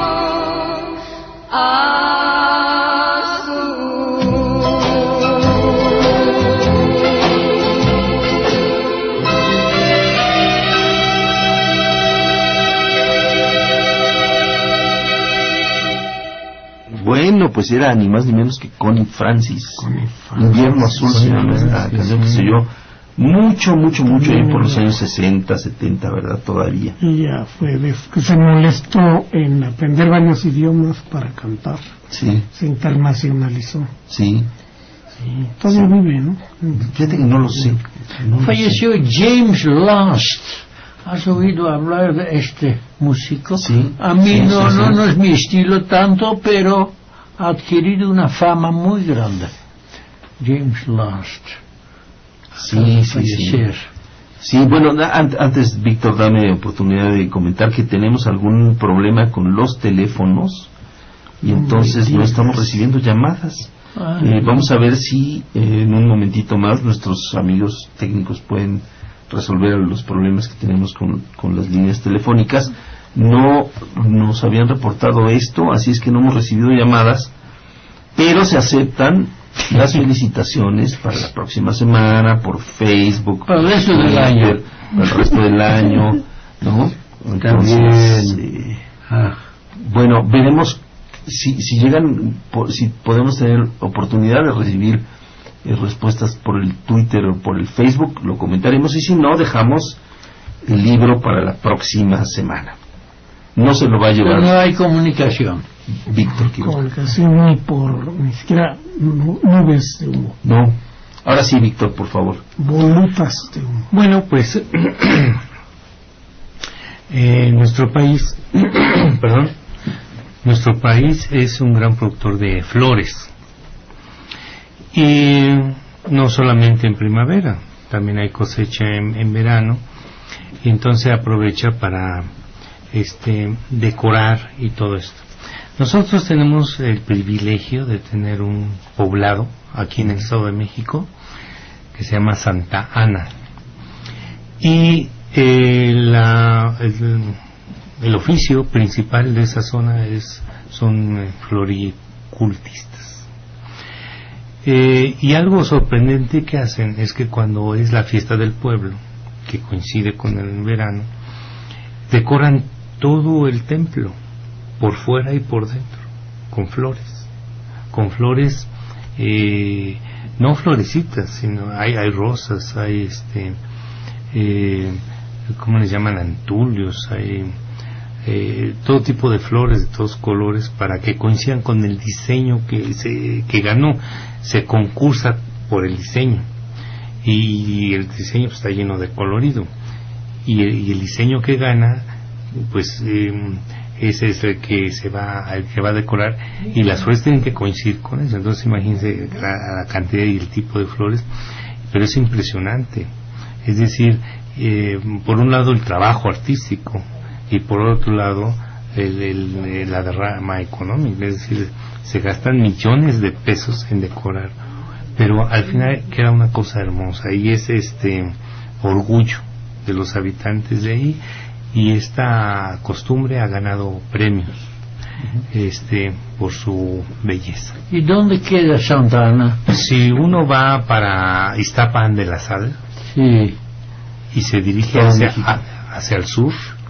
Bueno, pues era ni más ni menos que Connie Francis. Invierno Azul se llama esta canción que se oyó mucho ahí por los años 60, 70, ¿verdad? Todavía. Ella fue que se molestó en aprender varios idiomas para cantar. Sí, Se internacionalizó. sí. Sí, todavía vive, ¿no? Fíjate que no lo sé. Falleció James Last. ¿Has oído hablar de este músico? Sí. A mí Sí, no, sí, sí. no es mi estilo tanto, pero ha adquirido una fama muy grande. James Last. Sí, Acaba de sí, sí. fallecer. Sí, bueno, antes, Víctor, dame oportunidad de comentar que tenemos algún problema con los teléfonos y entonces no estamos recibiendo llamadas. Ah, Vamos a ver si en un momentito más nuestros amigos técnicos pueden resolver los problemas que tenemos con las líneas telefónicas. No nos habían reportado esto, así es que no hemos recibido llamadas, pero se aceptan las felicitaciones para la próxima semana por Facebook, Para el resto del Twitter, año. para el resto del año, ¿no? Entonces, bueno, veremos si llegan, si podemos tener oportunidad de recibir respuestas por el Twitter o por el Facebook, lo comentaremos, y si no, dejamos el libro para la próxima semana. No se lo va a llevar no hay comunicación. Víctor Quiroga. Comunicación ni siquiera nubes de humo, No. Ahora sí, Víctor, por favor. volutas de humo. Bueno, pues nuestro país, perdón, nuestro país es un gran productor de flores, y no solamente en primavera, también hay cosecha en verano, y entonces aprovecha para decorar y todo esto. Nosotros tenemos el privilegio de tener un poblado aquí en el Estado de México que se llama Santa Ana, y el oficio principal de esa zona son floricultistas. Y algo sorprendente que hacen es que cuando es la fiesta del pueblo, que coincide con el verano, decoran todo el templo, por fuera y por dentro, con flores, no florecitas, sino hay rosas, hay ¿cómo les llaman? Antulios, hay todo tipo de flores de todos colores para que coincidan con el diseño que ganó. Se concursa por el diseño y el diseño está lleno de colorido y el diseño que gana pues ese es el que va a decorar, y las flores tienen que coincidir con eso. Entonces imagínense la cantidad y el tipo de flores, pero es impresionante. Es decir, por un lado el trabajo artístico y por otro lado la derrama económica, es decir, se gastan millones de pesos en decorar, pero al final queda una cosa hermosa, y es orgullo de los habitantes de ahí, y esta costumbre ha ganado premios por su belleza. ¿Y dónde queda Santa Ana? Si uno va para Iztapan de la Sal, Sí. y se dirige hacia el sur,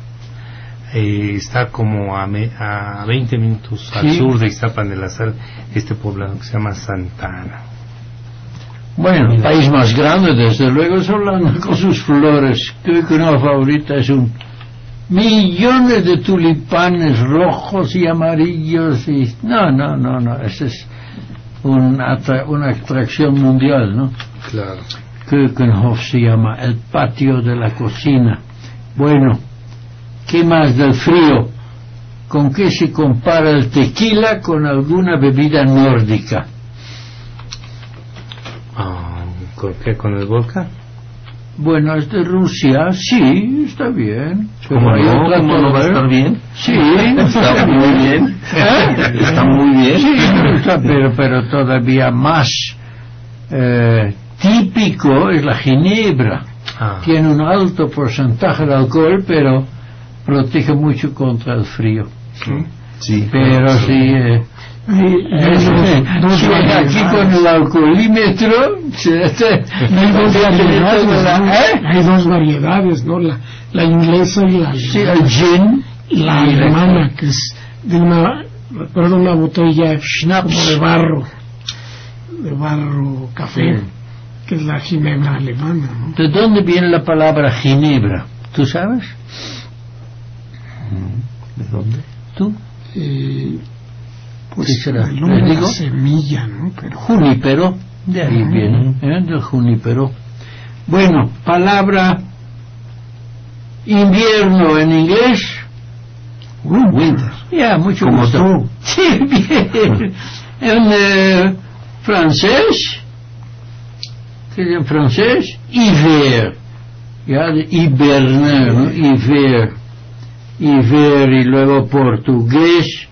está como a 20 minutos al sur de Iztapan de la Sal, este poblado que se llama Santa Ana. Bueno, el país más grande, desde luego, es Holanda, con sus flores. Creo que una favorita es millones de tulipanes rojos y amarillos y... No, esa es una atracción mundial, ¿no? Claro. Keukenhof se llama, el patio de la cocina. Bueno, ¿qué más del frío? ¿Con qué se compara el tequila con alguna bebida nórdica? ¿Con qué? ¿Con el vodka? Bueno, es de Rusia, sí, está bien. ¿Cómo no va a estar bien? Sí, está muy bien. Está muy bien. Sí, pero todavía más típico es la ginebra. Tiene un alto porcentaje de alcohol, pero protege mucho contra el frío. Sí. Pero sí... aquí con el alcoholímetro hay dos variedades, ¿no? La inglesa y el gin, la alemana, que es de una botella como de barro café, que es la ginebra alemana, ¿no? ¿De dónde viene la palabra ginebra? ¿Tú sabes? ¿De dónde? ¿Tú? Pues ¿qué será? el nombre ¿Les de digo? la semilla, ¿no? Pero Junípero, de ahí viene, del junípero. Bueno, palabra invierno en inglés. Winter. Ya, mucho Como gusto. tú. Sí, bien. En francés, ¿qué es en francés? Hiver. Ya, de hibernar, ¿no? Hiver. Hiver, y luego portugués,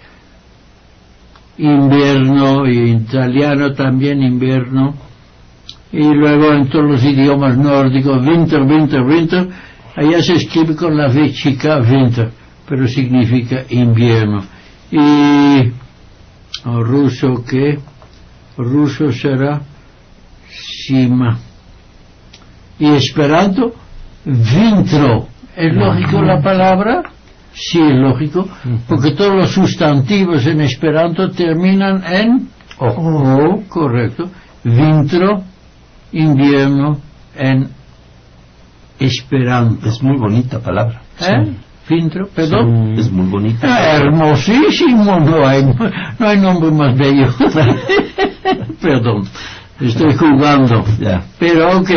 invierno, y italiano también invierno, y luego en todos los idiomas nórdicos winter, allá se escribe con la V chica winter, pero significa invierno. Y ruso, ¿qué? Ruso será Sima. Y esperanto, vintro. ¿Es lógico la palabra? Sí, es lógico, porque todos los sustantivos en esperanto terminan en o, correcto. Vintro, invierno, en esperanto. Es muy bonita palabra. Vintro, perdón. Es muy bonita. Hermosísimo, no hay nombre más bello. Perdón, estoy jugando. Ya. Pero ok,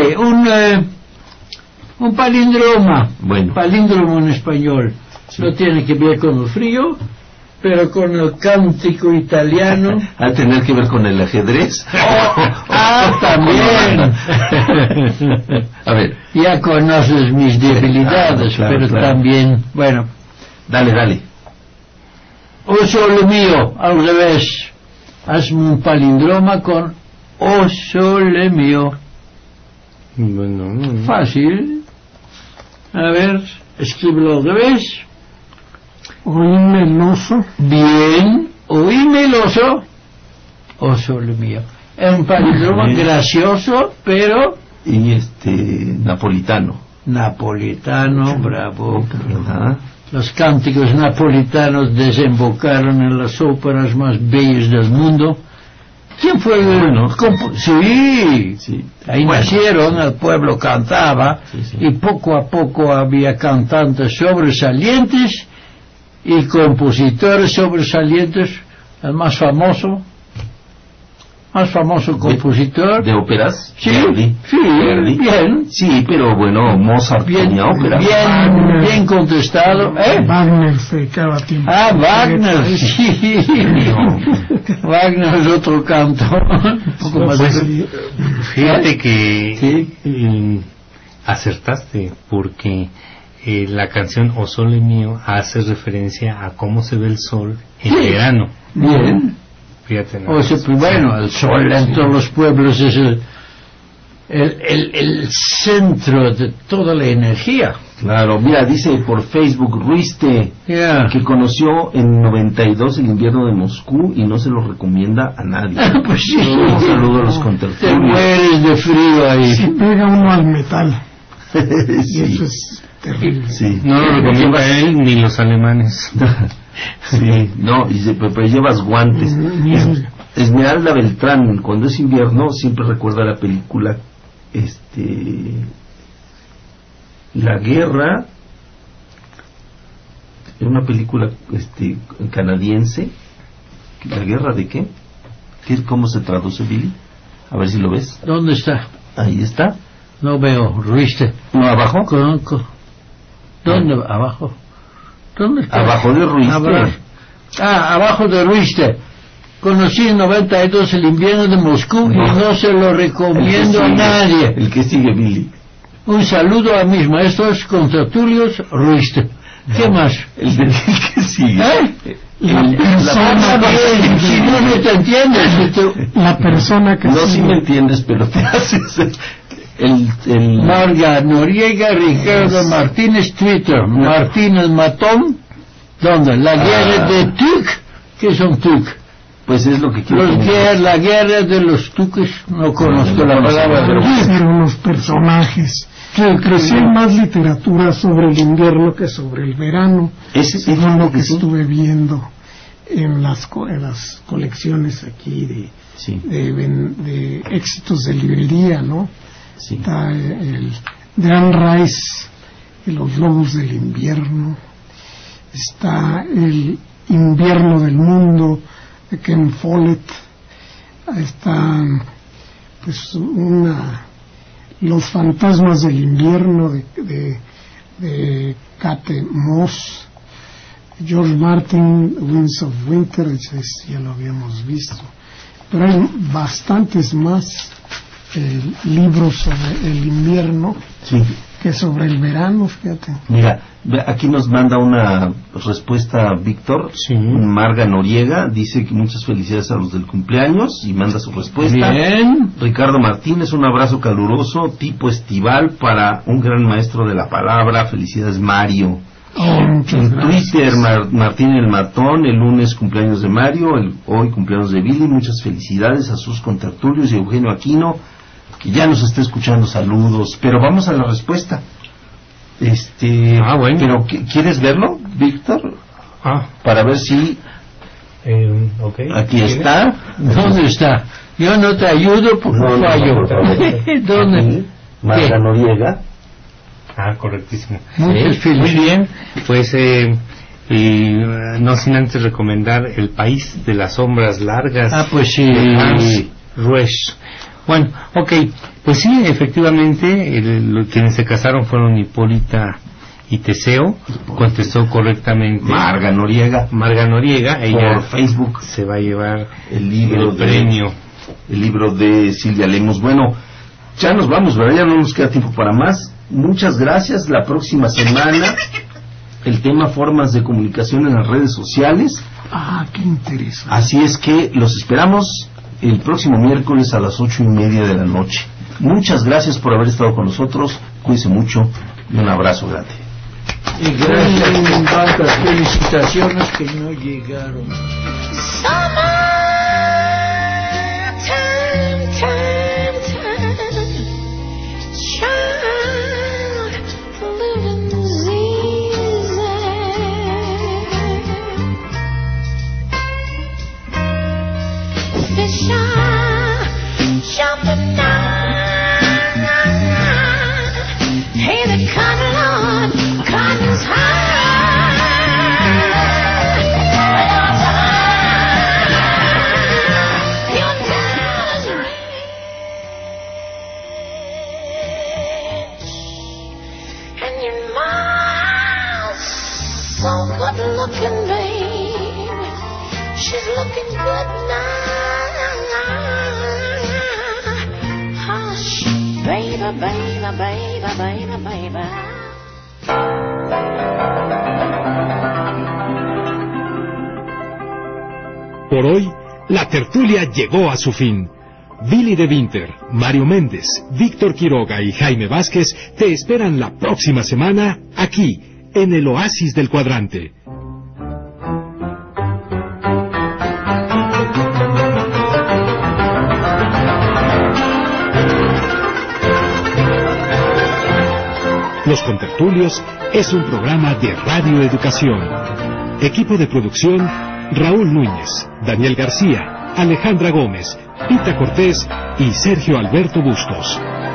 un palíndroma. Bueno. Palíndromo en español. No tiene que ver con el frío, pero con el cántico italiano. ¿A tener que ver con el ajedrez? También. A ver. Ya conoces mis debilidades, Claro. también, bueno. Dale. O sole mío, al revés. Hazme un palíndroma con o sole mío. Bueno, Fácil. A ver, escríbelo al revés. oíme el oso. Bien, oíme el oso. O sole mío. Es un palíndromo gracioso, pero Y napolitano. napolitano, bravo. ¿Verdad? Los cánticos napolitanos desembocaron en las óperas más bellas del mundo. ¿Quién fue Bueno. Sí, ahí Bueno. nacieron, el pueblo cantaba, Sí. y poco a poco había cantantes sobresalientes, y compositores sobresalientes, el más famoso compositor ¿De óperas? sí, Verdi. sí, Verdi. bien, Sí, pero bueno, Mozart tenía ópera. bien contestado, Wagner se dedicaba tiempo. Wagner, sí. Wagner es otro canto. Un poco más Pues, de- fíjate que Sí. acertaste, porque la canción O Sole Mío hace referencia a cómo se ve el sol en Sí. verano. Bien. Fíjate. O sea, pues, bueno, el sol en todos los pueblos es el centro de toda la energía. Claro, mira, dice por Facebook Ruiste Ya. que conoció en 92 el invierno de Moscú y no se lo recomienda a nadie. Pues sí. Un saludo a los Te contertulios. mueres de frío ahí. Se pega uno al metal. Y Sí, eso es terrible. sí. No lo recomienda él ni los alemanes. Sí, no, pero llevas guantes. Esmeralda Beltrán, cuando es invierno, siempre recuerda la película, La Guerra, una película, canadiense. ¿La Guerra de qué? ¿Cómo se traduce, Billy? A ver si lo ves. ¿Dónde está? Ahí está. No veo, Ruiste. ¿No, abajo? ¿Dónde? Abajo. ¿Dónde está? Abajo de Ruiste. Abajo de Ruiste. Conocí en 92 el invierno de Moscú y no se lo recomiendo a nadie. El que sigue, Billy. Un saludo a mis maestros contertulios, Ruiste. ¿Qué más? El que sigue. Si no te entiendes. La persona que No, sigue. si me entiendes, pero te haces Marga Noriega, Ricardo Martínez, Twitter. Martínez Matón. ¿Dónde? La guerra de Tuk. ¿Qué son Tuk? Pues es lo que quiero comentar. La guerra de los Tuques. No conozco la palabra. Pero los personajes. Pero sí hay más literatura sobre el invierno que sobre el verano, según lo que estuve viendo en las colecciones aquí de éxitos de librería, ¿no? Sí. Está el de Anne Rice, Los Lobos del Invierno, está el Invierno del Mundo de Ken Follett, está pues Los Fantasmas del Invierno de Kate Moss, George Martin, Winds of Winter, ese ya lo habíamos visto, pero hay bastantes más libros sobre el invierno que sobre el verano, fíjate. Mira, aquí nos manda una respuesta Víctor. Marga Noriega dice que muchas felicidades a los del cumpleaños y manda su respuesta. Bien. Ricardo Martínez, un abrazo caluroso tipo estival para un gran maestro de la palabra. Felicidades, Mario. Muchas gracias. Twitter, Martín el Matón, el lunes cumpleaños de Mario, hoy cumpleaños de Billy. Muchas felicidades a sus contertulios y a Eugenio Aquino, que ya nos está escuchando. Saludos. Pero vamos a la respuesta. Bueno. Pero ¿quieres verlo, Víctor? Para ver si aquí está. ¿Dónde está? Yo no te ayudo porque fallo. ¿Dónde? Marga Noriega. Correctísimo. Muchas felicidades. Muy bien, pues no sin antes recomendar El País de las Sombras Largas. Pues sí. De Hans Ruesch. Bueno, pues sí, efectivamente, quienes se casaron fueron Hipólita y Teseo. Contestó correctamente Marga Noriega. Ella por Facebook se va a llevar el premio. El libro de Silvia Lemos. Bueno, ya nos vamos, ¿verdad? Ya no nos queda tiempo para más. Muchas gracias. La próxima semana el tema formas de comunicación en las redes sociales. Qué interesante. Así es que los esperamos el próximo miércoles a las 8:30 de la noche. Muchas gracias por haber estado con nosotros. Cuídense mucho y un abrazo grande. Y gracias por tantas felicitaciones que no llegaron. Jumping down, hey, the cotton, Lord, cotton's high. looking, baby. She's looking good now. Hush, baby, baby, baby, baby, baby. Por hoy, la tertulia llegó a su fin. Billy de Winter, Mario Méndez, Víctor Quiroga y Jaime Vázquez te esperan la próxima semana aquí, en el Oasis del Cuadrante. Los Contertulios es un programa de Radio Educación. Equipo de producción: Raúl Núñez, Daniel García, Alejandra Gómez, Pita Cortés y Sergio Alberto Bustos.